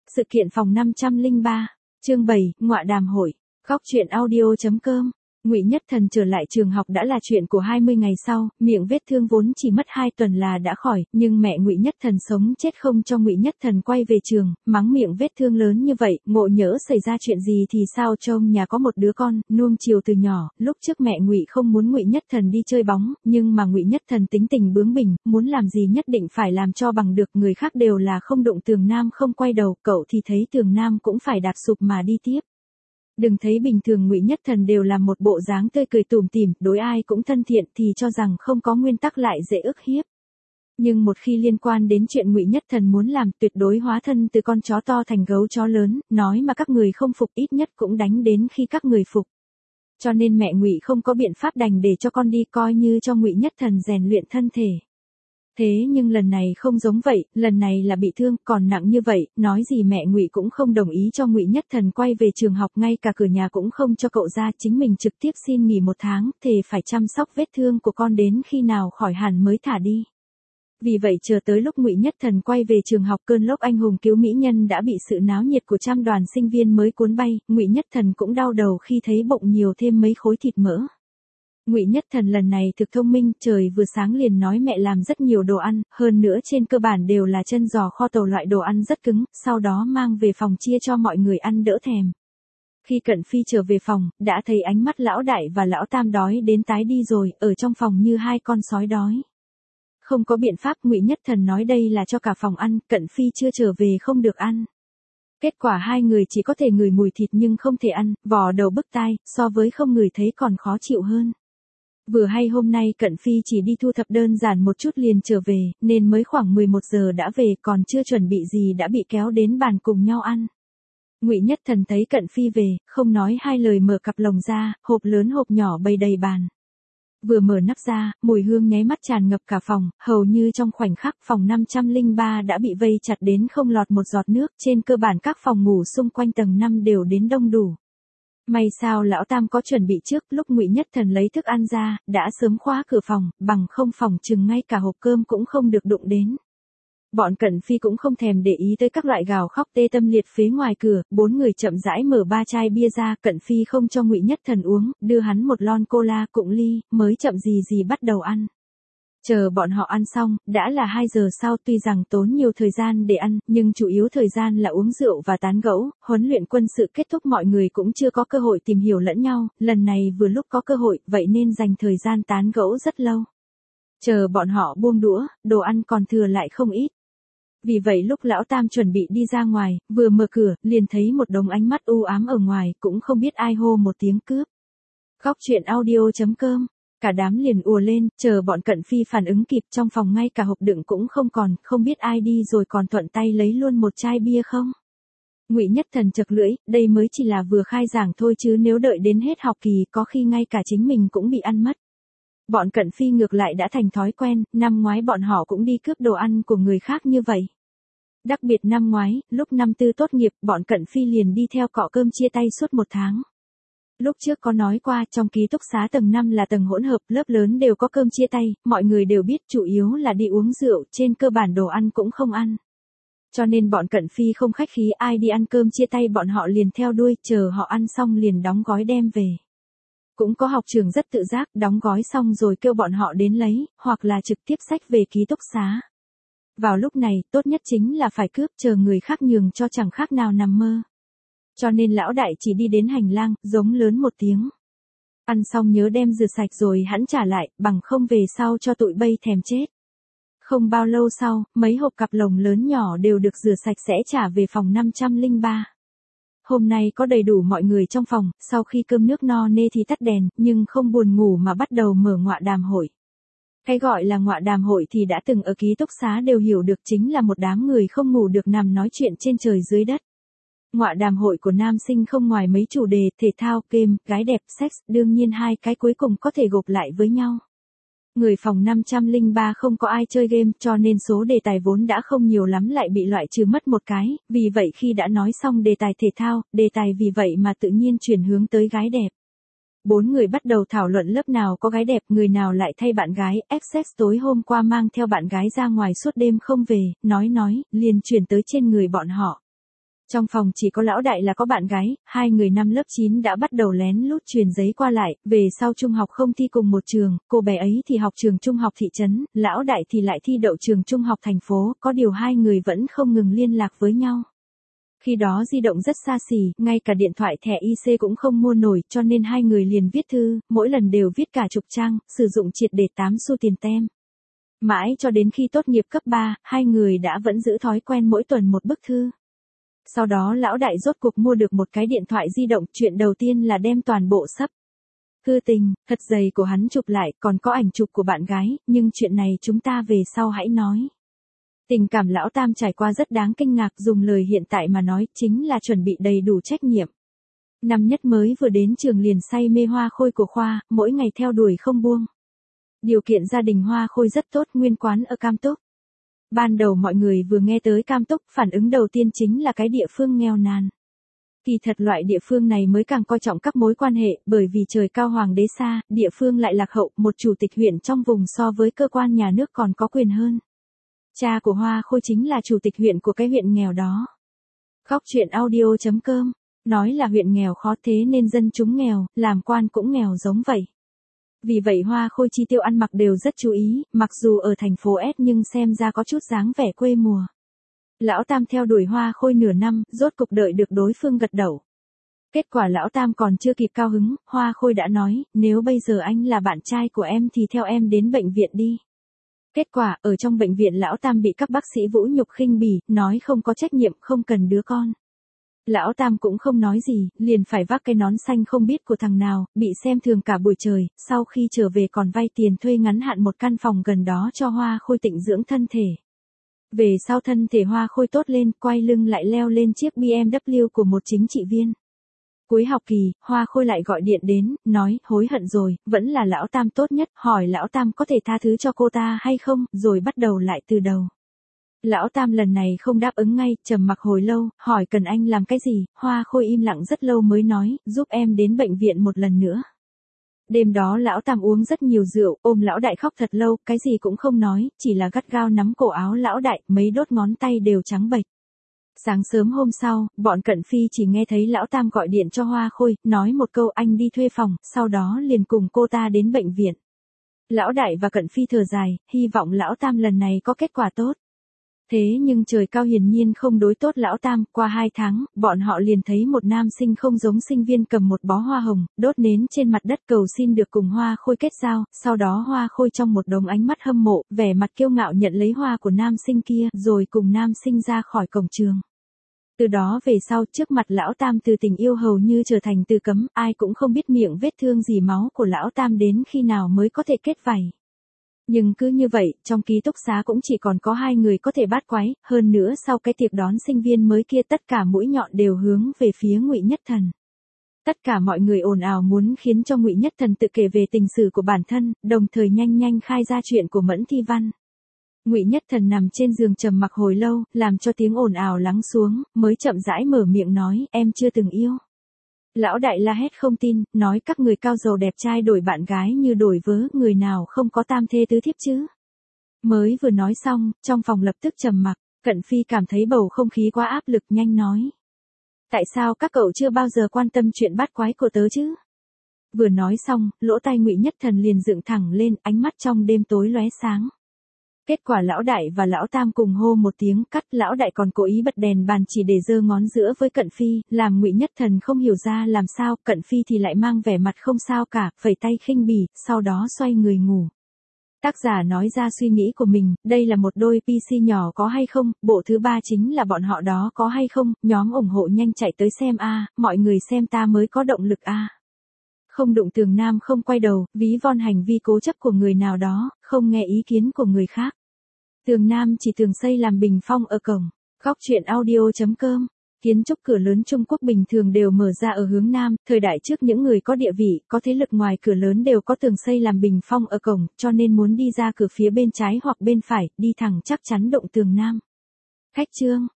Sự kiện phòng 503, chương 7, ngọa đàm hội, góc truyện audio.com. Ngụy Nhất Thần trở lại trường học đã là chuyện của 20 ngày sau, miệng vết thương vốn chỉ mất 2 tuần là đã khỏi, nhưng mẹ Ngụy Nhất Thần sống chết không cho Ngụy Nhất Thần quay về trường, mắng miệng vết thương lớn như vậy, ngộ nhỡ xảy ra chuyện gì thì sao, trông nhà có một đứa con, nuông chiều từ nhỏ, lúc trước mẹ Ngụy không muốn Ngụy Nhất Thần đi chơi bóng, nhưng mà Ngụy Nhất Thần tính tình bướng bỉnh, muốn làm gì nhất định phải làm cho bằng được, người khác đều là không đụng tường nam không quay đầu, cậu thì thấy tường nam cũng phải đạp sụp mà đi tiếp. Đừng thấy bình thường Ngụy Nhất Thần đều là một bộ dáng tươi cười tủm tỉm, đối ai cũng thân thiện thì cho rằng không có nguyên tắc lại dễ ức hiếp. Nhưng một khi liên quan đến chuyện Ngụy Nhất Thần muốn làm, tuyệt đối hóa thân từ con chó to thành gấu chó lớn, nói mà các người không phục ít nhất cũng đánh đến khi các người phục. Cho nên mẹ Ngụy không có biện pháp đành để cho con đi, coi như cho Ngụy Nhất Thần rèn luyện thân thể. Thế nhưng lần này không giống vậy, lần này là bị thương, còn nặng như vậy, nói gì mẹ Ngụy cũng không đồng ý cho Ngụy Nhất Thần quay về trường học, ngay cả cửa nhà cũng không cho cậu ra, chính mình trực tiếp xin nghỉ 1 tháng, thề phải chăm sóc vết thương của con đến khi nào khỏi hẳn mới thả đi. Vì vậy chờ tới lúc Ngụy Nhất Thần quay về trường học, cơn lốc anh hùng cứu mỹ nhân đã bị sự náo nhiệt của trăm đoàn sinh viên mới cuốn bay, Ngụy Nhất Thần cũng đau đầu khi thấy bụng nhiều thêm mấy khối thịt mỡ. Ngụy Nhất Thần lần này thực thông minh, trời vừa sáng liền nói mẹ làm rất nhiều đồ ăn, hơn nữa trên cơ bản đều là chân giò kho tàu loại đồ ăn rất cứng, sau đó mang về phòng chia cho mọi người ăn đỡ thèm. Khi Cận Phi trở về phòng, đã thấy ánh mắt lão đại và lão tam đói đến tái đi rồi, ở trong phòng như 2 con sói đói. Không có biện pháp, Ngụy Nhất Thần nói đây là cho cả phòng ăn, Cận Phi chưa trở về không được ăn. Kết quả 2 người chỉ có thể ngửi mùi thịt nhưng không thể ăn, vò đầu bứt tai, so với không ngửi thấy còn khó chịu hơn. Vừa hay hôm nay Cận Phi chỉ đi thu thập đơn giản một chút liền trở về, nên mới khoảng 11 giờ đã về, còn chưa chuẩn bị gì đã bị kéo đến bàn cùng nhau ăn. Ngụy Nhất Thần thấy Cận Phi về, không nói 2 lời mở cặp lồng ra, hộp lớn hộp nhỏ bày đầy bàn. Vừa mở nắp ra, mùi hương nháy mắt tràn ngập cả phòng, hầu như trong khoảnh khắc phòng 503 đã bị vây chặt đến không lọt một giọt nước, trên cơ bản các phòng ngủ xung quanh tầng 5 đều đến đông đủ. May sao lão tam có chuẩn bị trước, lúc Ngụy Nhất Thần lấy thức ăn ra, đã sớm khóa cửa phòng, bằng không phòng chừng ngay cả hộp cơm cũng không được đụng đến. Bọn Cận Phi cũng không thèm để ý tới các loại gào khóc tê tâm liệt phế ngoài cửa, 4 người chậm rãi mở 3 chai bia ra, Cận Phi không cho Ngụy Nhất Thần uống, đưa hắn một lon cola cụng ly, mới chậm gì bắt đầu ăn. Chờ bọn họ ăn xong, đã là 2 giờ sau, tuy rằng tốn nhiều thời gian để ăn, nhưng chủ yếu thời gian là uống rượu và tán gẫu, huấn luyện quân sự kết thúc mọi người cũng chưa có cơ hội tìm hiểu lẫn nhau, lần này vừa lúc có cơ hội, vậy nên dành thời gian tán gẫu rất lâu. Chờ bọn họ buông đũa, đồ ăn còn thừa lại không ít. Vì vậy lúc lão tam chuẩn bị đi ra ngoài, vừa mở cửa, liền thấy một đống ánh mắt u ám ở ngoài, cũng không biết ai hô một tiếng cướp. Góc truyện audio.com. Cả đám liền ùa lên, chờ bọn Cận Phi phản ứng kịp, trong phòng ngay cả hộp đựng cũng không còn, không biết ai đi rồi còn thuận tay lấy luôn một chai bia không. Ngụy Nhất Thần chật lưỡi, đây mới chỉ là vừa khai giảng thôi chứ nếu đợi đến hết học kỳ có khi ngay cả chính mình cũng bị ăn mất. Bọn Cận Phi ngược lại đã thành thói quen, năm ngoái bọn họ cũng đi cướp đồ ăn của người khác như vậy. Đặc biệt năm ngoái, lúc năm tư tốt nghiệp, bọn Cận Phi liền đi theo cọ cơm chia tay suốt 1 tháng. Lúc trước có nói qua, trong ký túc xá tầng 5 là tầng hỗn hợp, lớp lớn đều có cơm chia tay, mọi người đều biết chủ yếu là đi uống rượu, trên cơ bản đồ ăn cũng không ăn. Cho nên bọn Cận Phi không khách khí, ai đi ăn cơm chia tay bọn họ liền theo đuôi, chờ họ ăn xong liền đóng gói đem về. Cũng có học trưởng rất tự giác, đóng gói xong rồi kêu bọn họ đến lấy, hoặc là trực tiếp xách về ký túc xá. Vào lúc này, tốt nhất chính là phải cướp, chờ người khác nhường cho chẳng khác nào nằm mơ. Cho nên lão đại chỉ đi đến hành lang, giống lớn một tiếng. Ăn xong nhớ đem rửa sạch rồi hẵng trả lại, bằng không về sau cho tụi bay thèm chết. Không bao lâu sau, mấy hộp cặp lồng lớn nhỏ đều được rửa sạch sẽ trả về phòng 503. Hôm nay có đầy đủ mọi người trong phòng, sau khi cơm nước no nê thì tắt đèn, nhưng không buồn ngủ mà bắt đầu mở ngọa đàm hội. Cái gọi là ngọa đàm hội thì đã từng ở ký túc xá đều hiểu được, chính là một đám người không ngủ được nằm nói chuyện trên trời dưới đất. Ngọa đàm hội của nam sinh không ngoài mấy chủ đề, thể thao, game, gái đẹp, sex, đương nhiên 2 cái cuối cùng có thể gộp lại với nhau. Người phòng 503 không có ai chơi game, cho nên số đề tài vốn đã không nhiều lắm lại bị loại trừ mất 1 cái, vì vậy khi đã nói xong đề tài thể thao, đề tài vì vậy mà tự nhiên chuyển hướng tới gái đẹp. 4 người bắt đầu thảo luận lớp nào có gái đẹp, người nào lại thay bạn gái, XX tối hôm qua mang theo bạn gái ra ngoài suốt đêm không về, nói, liền chuyển tới trên người bọn họ. Trong phòng chỉ có lão đại là có bạn gái, hai người năm lớp 9 đã bắt đầu lén lút truyền giấy qua lại, về sau trung học không thi cùng một trường, cô bé ấy thì học trường trung học thị trấn, lão đại thì lại thi đậu trường trung học thành phố, có điều hai người vẫn không ngừng liên lạc với nhau. Khi đó di động rất xa xỉ, ngay cả điện thoại thẻ IC cũng không mua nổi, cho nên hai người liền viết thư, mỗi lần đều viết cả chục trang, sử dụng triệt để 8 xu tiền tem. Mãi cho đến khi tốt nghiệp cấp 3, hai người đã vẫn giữ thói quen mỗi tuần một bức thư. Sau đó lão đại rốt cuộc mua được một cái điện thoại di động, chuyện đầu tiên là đem toàn bộ sấp thư tình, thật dày của hắn chụp lại, còn có ảnh chụp của bạn gái, nhưng chuyện này chúng ta về sau hãy nói. Tình cảm lão tam trải qua rất đáng kinh ngạc, dùng lời hiện tại mà nói, chính là chuẩn bị đầy đủ trách nhiệm. Năm nhất mới vừa đến trường liền say mê Hoa Khôi của khoa, mỗi ngày theo đuổi không buông. Điều kiện gia đình Hoa Khôi rất tốt, nguyên quán ở Cam Túc. Ban đầu mọi người vừa nghe tới Cam Túc, phản ứng đầu tiên chính là cái địa phương nghèo nàn. Kỳ thật loại địa phương này mới càng coi trọng các mối quan hệ, bởi vì trời cao hoàng đế xa, địa phương lại lạc hậu, một chủ tịch huyện trong vùng so với cơ quan nhà nước còn có quyền hơn. Cha của Hoa Khôi chính là chủ tịch huyện của cái huyện nghèo đó. Khóc chuyện audio.com, nói là huyện nghèo khó thế nên dân chúng nghèo, làm quan cũng nghèo giống vậy. Vì vậy Hoa Khôi chi tiêu ăn mặc đều rất chú ý, mặc dù ở thành phố S nhưng xem ra có chút dáng vẻ quê mùa. Lão Tam theo đuổi Hoa Khôi nửa năm, rốt cục đợi được đối phương gật đầu. Kết quả Lão Tam còn chưa kịp cao hứng, Hoa Khôi đã nói, nếu bây giờ anh là bạn trai của em thì theo em đến bệnh viện đi. Kết quả, ở trong bệnh viện Lão Tam bị các bác sĩ vũ nhục khinh bỉ, nói không có trách nhiệm, không cần đứa con. Lão Tam cũng không nói gì, liền phải vác cái nón xanh không biết của thằng nào, bị xem thường cả buổi trời, sau khi trở về còn vay tiền thuê ngắn hạn một căn phòng gần đó cho Hoa Khôi tịnh dưỡng thân thể. Về sau thân thể Hoa Khôi tốt lên, quay lưng lại leo lên chiếc BMW của một chính trị viên. Cuối học kỳ, Hoa Khôi lại gọi điện đến, nói, hối hận rồi, vẫn là Lão Tam tốt nhất, hỏi Lão Tam có thể tha thứ cho cô ta hay không, rồi bắt đầu lại từ đầu. Lão Tam lần này không đáp ứng ngay, trầm mặc hồi lâu, hỏi cần anh làm cái gì, Hoa Khôi im lặng rất lâu mới nói, giúp em đến bệnh viện một lần nữa. Đêm đó Lão Tam uống rất nhiều rượu, ôm Lão Đại khóc thật lâu, cái gì cũng không nói, chỉ là gắt gao nắm cổ áo Lão Đại, mấy đốt ngón tay đều trắng bệch. Sáng sớm hôm sau, bọn Cận Phi chỉ nghe thấy Lão Tam gọi điện cho Hoa Khôi, nói một câu anh đi thuê phòng, sau đó liền cùng cô ta đến bệnh viện. Lão Đại và Cận Phi thở dài, hy vọng Lão Tam lần này có kết quả tốt. Thế nhưng trời cao hiển nhiên không đối tốt Lão Tam, qua 2 tháng, bọn họ liền thấy một nam sinh không giống sinh viên cầm một bó hoa hồng, đốt nến trên mặt đất cầu xin được cùng Hoa Khôi kết giao, sau đó Hoa Khôi trong một đống ánh mắt hâm mộ, vẻ mặt kiêu ngạo nhận lấy hoa của nam sinh kia, rồi cùng nam sinh ra khỏi cổng trường. Từ đó về sau, trước mặt Lão Tam từ tình yêu hầu như trở thành từ cấm, ai cũng không biết miệng vết thương gì máu của Lão Tam đến khi nào mới có thể kết vảy. Nhưng cứ như vậy, trong ký túc xá cũng chỉ còn có 2 người có thể bát quái, hơn nữa sau cái tiệc đón sinh viên mới kia tất cả mũi nhọn đều hướng về phía Ngụy Nhất Thần. Tất cả mọi người ồn ào muốn khiến cho Ngụy Nhất Thần tự kể về tình sử của bản thân, đồng thời nhanh nhanh khai ra chuyện của Mẫn Thi Văn. Ngụy Nhất Thần nằm trên giường trầm mặc hồi lâu, làm cho tiếng ồn ào lắng xuống, mới chậm rãi mở miệng nói, em chưa từng yêu. Lão Đại la hét không tin, nói các người cao giàu đẹp trai đổi bạn gái như đổi vớ, người nào không có tam thê tứ thiếp chứ. Mới vừa nói xong, trong phòng lập tức trầm mặc, Cận Phi cảm thấy bầu không khí quá áp lực nhanh nói. Tại sao các cậu chưa bao giờ quan tâm chuyện bát quái của tớ chứ? Vừa nói xong, lỗ tai Ngụy Nhất Thần liền dựng thẳng lên, ánh mắt trong đêm tối lóe sáng. Kết quả Lão Đại và Lão Tam cùng hô một tiếng cắt, Lão Đại còn cố ý bật đèn bàn chỉ để giơ ngón giữa với Cận Phi, làm Ngụy Nhất Thần không hiểu ra làm sao, Cận Phi thì lại mang vẻ mặt không sao cả, phẩy tay khinh bỉ, sau đó xoay người ngủ. Tác giả nói ra suy nghĩ của mình, đây là một đôi PC nhỏ có hay không, bộ thứ 3 chính là bọn họ đó có hay không, nhóm ủng hộ nhanh chạy tới xem a, mọi người xem ta mới có động lực a. Không đụng tường nam không quay đầu, ví von hành vi cố chấp của người nào đó, không nghe ý kiến của người khác. Tường Nam chỉ thường xây làm bình phong ở cổng. Khóc chuyện audio.com. Kiến trúc cửa lớn Trung Quốc bình thường đều mở ra ở hướng Nam, thời đại trước những người có địa vị, có thế lực ngoài cửa lớn đều có tường xây làm bình phong ở cổng, cho nên muốn đi ra cửa phía bên trái hoặc bên phải, đi thẳng chắc chắn động tường Nam. Khách trương.